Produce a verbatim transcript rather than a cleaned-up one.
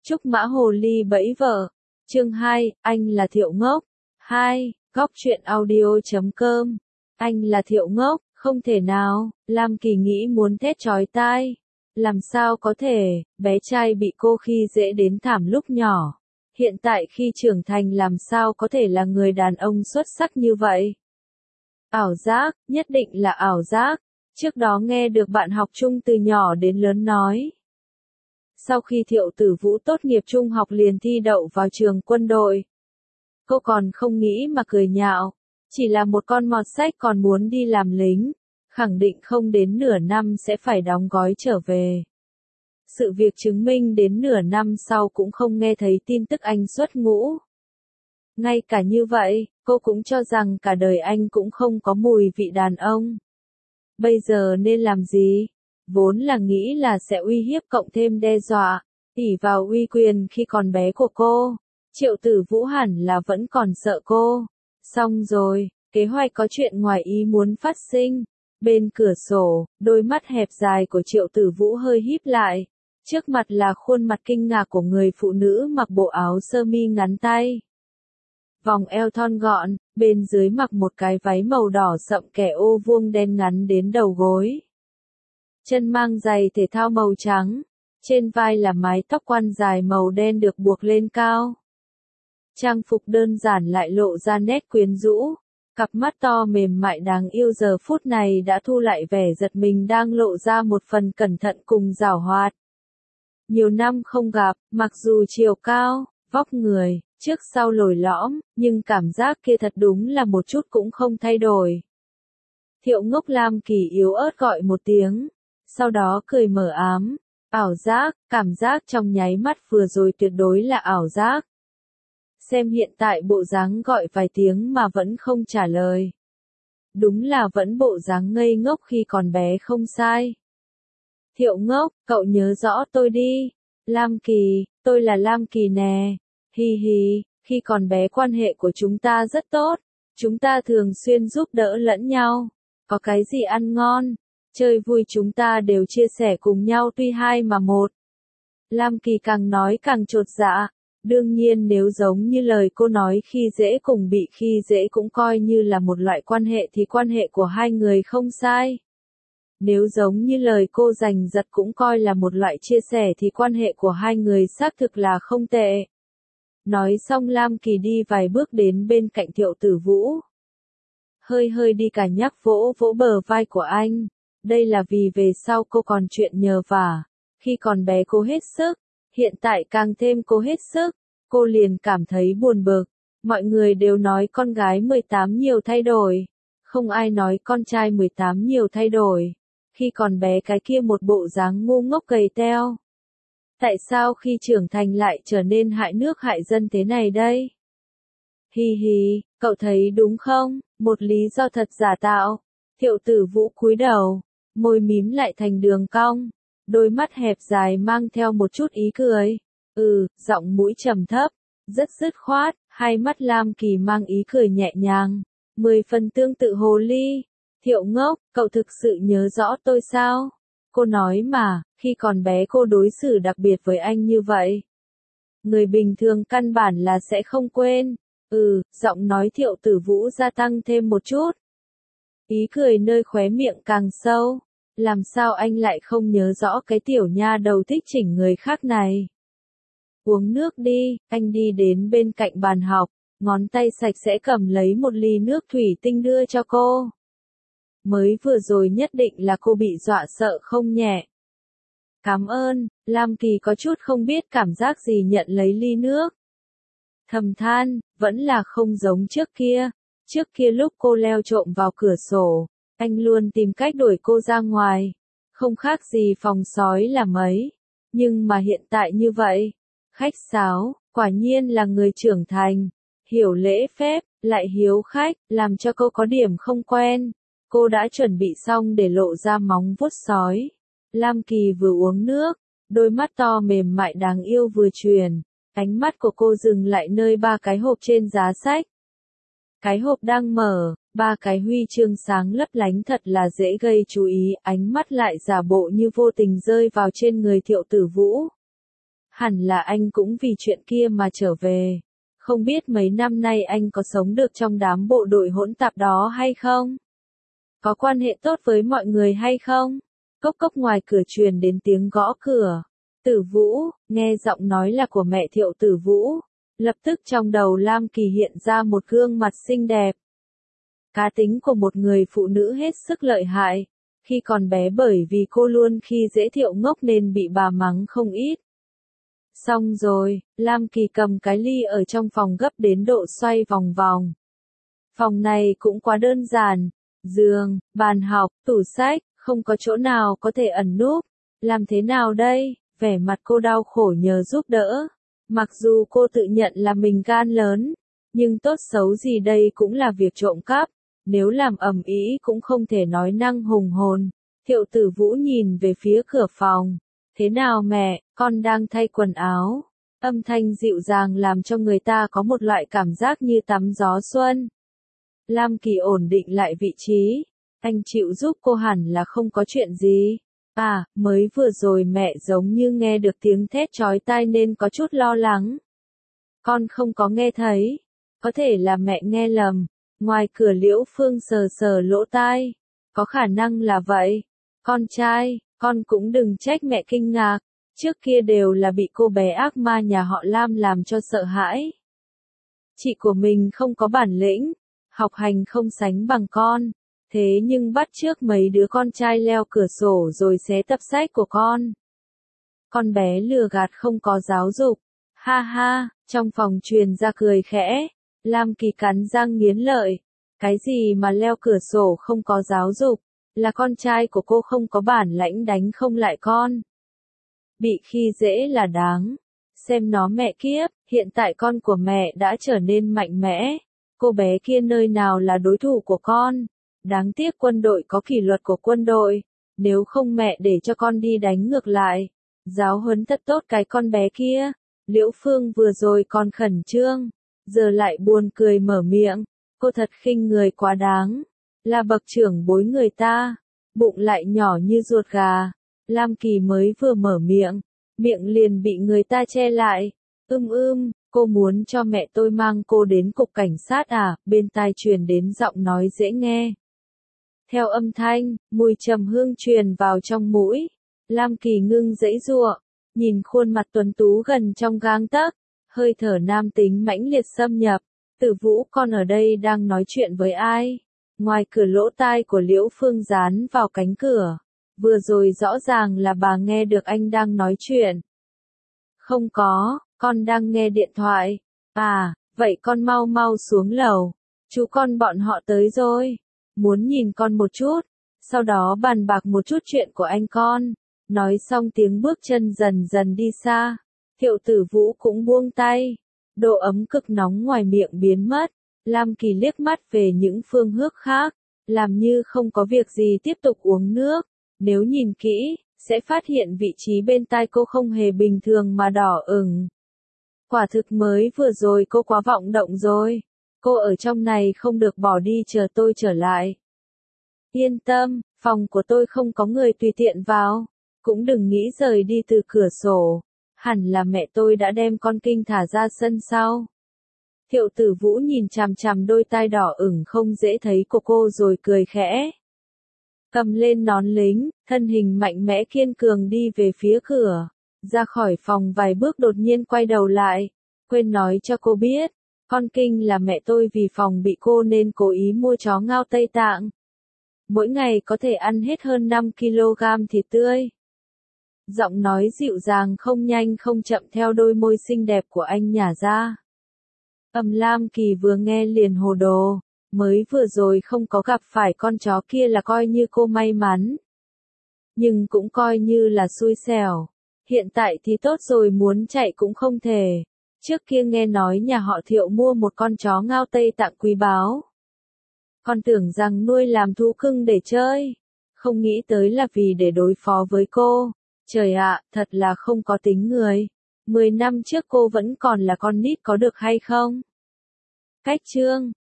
Trúc Mã Hồ Ly bẫy vợ. Chương hai, anh là Thiệu Ngốc. hai. Góc truyện audio chấm com. Anh là Thiệu Ngốc, không thể nào, Lam Kỳ nghĩ muốn thét chói tai. Làm sao có thể, bé trai bị cô khi dễ đến thảm lúc nhỏ. Hiện tại khi trưởng thành làm sao có thể là người đàn ông xuất sắc như vậy. Ảo giác, nhất định là ảo giác. Trước đó nghe được bạn học chung từ nhỏ đến lớn nói. Sau khi Thiệu Tử Vũ tốt nghiệp trung học liền thi đậu vào trường quân đội. Cô còn không nghĩ mà cười nhạo. Chỉ là một con mọt sách còn muốn đi làm lính. Khẳng định không đến nửa năm sẽ phải đóng gói trở về. Sự việc chứng minh đến nửa năm sau cũng không nghe thấy tin tức anh xuất ngũ. Ngay cả như vậy, cô cũng cho rằng cả đời anh cũng không có mùi vị đàn ông. Bây giờ nên làm gì? Vốn là nghĩ là sẽ uy hiếp cộng thêm đe dọa, ỷ vào uy quyền khi còn bé của cô. Triệu Tử Vũ hẳn là vẫn còn sợ cô. Xong rồi, kế hoạch có chuyện ngoài ý muốn phát sinh. Bên cửa sổ, đôi mắt hẹp dài của Triệu Tử Vũ hơi híp lại. Trước mặt là khuôn mặt kinh ngạc của người phụ nữ mặc bộ áo sơ mi ngắn tay. Vòng eo thon gọn, bên dưới mặc một cái váy màu đỏ sậm kẻ ô vuông đen ngắn đến đầu gối. Chân mang giày thể thao màu trắng, trên vai là mái tóc quăn dài màu đen được buộc lên cao. Trang phục đơn giản lại lộ ra nét quyến rũ, cặp mắt to mềm mại đáng yêu giờ phút này đã thu lại vẻ giật mình đang lộ ra một phần cẩn thận cùng giảo hoạt. Nhiều năm không gặp, mặc dù chiều cao, vóc người, trước sau lồi lõm, nhưng cảm giác kia thật đúng là một chút cũng không thay đổi. Thiệu Ngốc Lam Kỳ yếu ớt gọi một tiếng, sau đó cười mờ ám, ảo giác, cảm giác trong nháy mắt vừa rồi tuyệt đối là ảo giác. Xem hiện tại bộ dáng gọi vài tiếng mà vẫn không trả lời. Đúng là vẫn bộ dáng ngây ngốc khi còn bé không sai. Thiệu Ngốc, cậu nhớ rõ tôi đi. Lam Kỳ, tôi là Lam Kỳ nè. Hi hi, khi còn bé quan hệ của chúng ta rất tốt. Chúng ta thường xuyên giúp đỡ lẫn nhau. Có cái gì ăn ngon, chơi vui chúng ta đều chia sẻ cùng nhau tuy hai mà một. Lam Kỳ càng nói càng chột dạ. Đương nhiên nếu giống như lời cô nói khi dễ cùng bị khi dễ cũng coi như là một loại quan hệ thì quan hệ của hai người không sai. Nếu giống như lời cô giành giật cũng coi là một loại chia sẻ thì quan hệ của hai người xác thực là không tệ. Nói xong Lam Kỳ đi vài bước đến bên cạnh Thiệu Tử Vũ. Hơi hơi đi cả nhắc vỗ vỗ bờ vai của anh. Đây là vì về sau cô còn chuyện nhờ vả. Khi còn bé cô hết sức, hiện tại càng thêm cô hết sức. Cô liền cảm thấy buồn bực. Mọi người đều nói con gái mười tám nhiều thay đổi. Không ai nói con trai mười tám nhiều thay đổi. Khi còn bé cái kia một bộ dáng ngu ngốc gầy teo. Tại sao khi trưởng thành lại trở nên hại nước hại dân thế này đây? Hi hi, cậu thấy đúng không? Một lý do thật giả tạo. Thiệu Tử Vũ cúi đầu, môi mím lại thành đường cong, đôi mắt hẹp dài mang theo một chút ý cười. Ừ, giọng mũi trầm thấp, rất dứt khoát, hai mắt Lam Kỳ mang ý cười nhẹ nhàng, mười phần tương tự hồ ly. Thiệu Ngốc, cậu thực sự nhớ rõ tôi sao? Cô nói mà, khi còn bé cô đối xử đặc biệt với anh như vậy. Người bình thường căn bản là sẽ không quên. Ừ, giọng nói Thiệu Tử Vũ gia tăng thêm một chút. Ý cười nơi khóe miệng càng sâu. Làm sao anh lại không nhớ rõ cái tiểu nha đầu thích chỉnh người khác này? Uống nước đi, anh đi đến bên cạnh bàn học, ngón tay sạch sẽ cầm lấy một ly nước thủy tinh đưa cho cô. Mới vừa rồi nhất định là cô bị dọa sợ không nhẹ. Cảm ơn, Lam Kỳ có chút không biết cảm giác gì nhận lấy ly nước. Thầm than, vẫn là không giống trước kia. Trước kia lúc cô leo trộm vào cửa sổ, anh luôn tìm cách đuổi cô ra ngoài. Không khác gì phòng sói là mấy. Nhưng mà hiện tại như vậy. Khách sáo, quả nhiên là người trưởng thành. Hiểu lễ phép, lại hiếu khách, làm cho cô có điểm không quen. Cô đã chuẩn bị xong để lộ ra móng vuốt sói. Lam Kỳ vừa uống nước, đôi mắt to mềm mại đáng yêu vừa truyền. Ánh mắt của cô dừng lại nơi ba cái hộp trên giá sách. Cái hộp đang mở, ba cái huy chương sáng lấp lánh thật là dễ gây chú ý, ánh mắt lại giả bộ như vô tình rơi vào trên người Thiệu Tử Vũ. Hẳn là anh cũng vì chuyện kia mà trở về. Không biết mấy năm nay anh có sống được trong đám bộ đội hỗn tạp đó hay không? Có quan hệ tốt với mọi người hay không? Cốc cốc ngoài cửa truyền đến tiếng gõ cửa. Tử Vũ, nghe giọng nói là của mẹ Thiệu Tử Vũ. Lập tức trong đầu Lam Kỳ hiện ra một gương mặt xinh đẹp. Cá tính của một người phụ nữ hết sức lợi hại. Khi còn bé bởi vì cô luôn khi dễ Thiệu ngốc nên bị bà mắng không ít. Xong rồi, Lam Kỳ cầm cái ly ở trong phòng gấp đến độ xoay vòng vòng. Phòng này cũng quá đơn giản. Giường, bàn học, tủ sách, không có chỗ nào có thể ẩn núp. Làm thế nào đây? Vẻ mặt cô đau khổ nhờ giúp đỡ. Mặc dù cô tự nhận là mình gan lớn, nhưng tốt xấu gì đây cũng là việc trộm cắp. Nếu làm ầm ĩ cũng không thể nói năng hùng hồn. Thiệu Tử Vũ nhìn về phía cửa phòng. Thế nào mẹ, con đang thay quần áo. Âm thanh dịu dàng làm cho người ta có một loại cảm giác như tắm gió xuân. Lam Kỳ ổn định lại vị trí. Anh chịu giúp cô hẳn là không có chuyện gì. À, mới vừa rồi mẹ giống như nghe được tiếng thét chói tai nên có chút lo lắng. Con không có nghe thấy. Có thể là mẹ nghe lầm. Ngoài cửa Liễu Phương sờ sờ lỗ tai. Có khả năng là vậy. Con trai, con cũng đừng trách mẹ kinh ngạc. Trước kia đều là bị cô bé ác ma nhà họ Lam làm cho sợ hãi. Chị của mình không có bản lĩnh. Học hành không sánh bằng con. Thế nhưng bắt chước mấy đứa con trai leo cửa sổ rồi xé tập sách của con. Con bé lừa gạt không có giáo dục. Ha ha, trong phòng truyền ra cười khẽ. Lam Kỳ cắn răng nghiến lợi. Cái gì mà leo cửa sổ không có giáo dục? Là con trai của cô không có bản lãnh đánh không lại con. Bị khi dễ là đáng. Xem nó mẹ kiếp, hiện tại con của mẹ đã trở nên mạnh mẽ. Cô bé kia nơi nào là đối thủ của con. Đáng tiếc quân đội có kỷ luật của quân đội. Nếu không mẹ để cho con đi đánh ngược lại. Giáo huấn thật tốt cái con bé kia. Liễu Phương vừa rồi còn khẩn trương. Giờ lại buồn cười mở miệng. Cô thật khinh người quá đáng. Là bậc trưởng bối người ta. Bụng lại nhỏ như ruột gà. Lam Kỳ mới vừa mở miệng. Miệng liền bị người ta che lại. Ưm ưm, cô muốn cho mẹ tôi mang cô đến cục cảnh sát à? Bên tai truyền đến giọng nói dễ nghe. Theo âm thanh, mùi trầm hương truyền vào trong mũi. Lam Kỳ ngưng giãy giụa, nhìn khuôn mặt tuấn tú gần trong gang tấc, hơi thở nam tính mãnh liệt xâm nhập. Tử Vũ, con ở đây đang nói chuyện với ai? Ngoài cửa lỗ tai của Liễu Phương dán vào cánh cửa. Vừa rồi rõ ràng là bà nghe được anh đang nói chuyện. Không có, con đang nghe điện thoại. À, vậy con mau mau xuống lầu. Chú con bọn họ tới rồi. Muốn nhìn con một chút. Sau đó bàn bạc một chút chuyện của anh con. Nói xong tiếng bước chân dần dần đi xa. Thiệu Tử Vũ cũng buông tay. Độ ấm cực nóng ngoài miệng biến mất. Lam Kỳ liếc mắt về những phương hướng khác. Làm như không có việc gì tiếp tục uống nước. Nếu nhìn kỹ, sẽ phát hiện vị trí bên tai cô không hề bình thường mà đỏ ửng. Quả thực mới vừa rồi cô quá vọng động rồi. Cô ở trong này không được bỏ đi, chờ tôi trở lại. Yên tâm, phòng của tôi không có người tùy tiện vào. Cũng đừng nghĩ rời đi từ cửa sổ. Hẳn là mẹ tôi đã đem con kinh thả ra sân sau. Thiệu Tử Vũ nhìn chằm chằm đôi tai đỏ ửng không dễ thấy của cô rồi cười khẽ. Cầm lên nón lính, thân hình mạnh mẽ kiên cường đi về phía cửa. Ra khỏi phòng vài bước đột nhiên quay đầu lại. Quên nói cho cô biết, con kinh là mẹ tôi vì phòng bị cô nên cố ý mua chó ngao Tây Tạng. Mỗi ngày có thể ăn hết hơn năm ki lô gam thịt tươi. Giọng nói dịu dàng không nhanh không chậm theo đôi môi xinh đẹp của anh nhả ra. Ầm Lam Kỳ vừa nghe liền hồ đồ. Mới vừa rồi không có gặp phải con chó kia là coi như cô may mắn. Nhưng cũng coi như là xui xẻo. Hiện tại thì tốt rồi, muốn chạy cũng không thể. Trước kia nghe nói nhà họ Thiệu mua một con chó ngao Tây Tạng quý báu. Con tưởng rằng nuôi làm thú cưng để chơi. Không nghĩ tới là vì để đối phó với cô. Trời ạ, thật là không có tính người. Mười năm trước cô vẫn còn là con nít có được hay không? Cách chương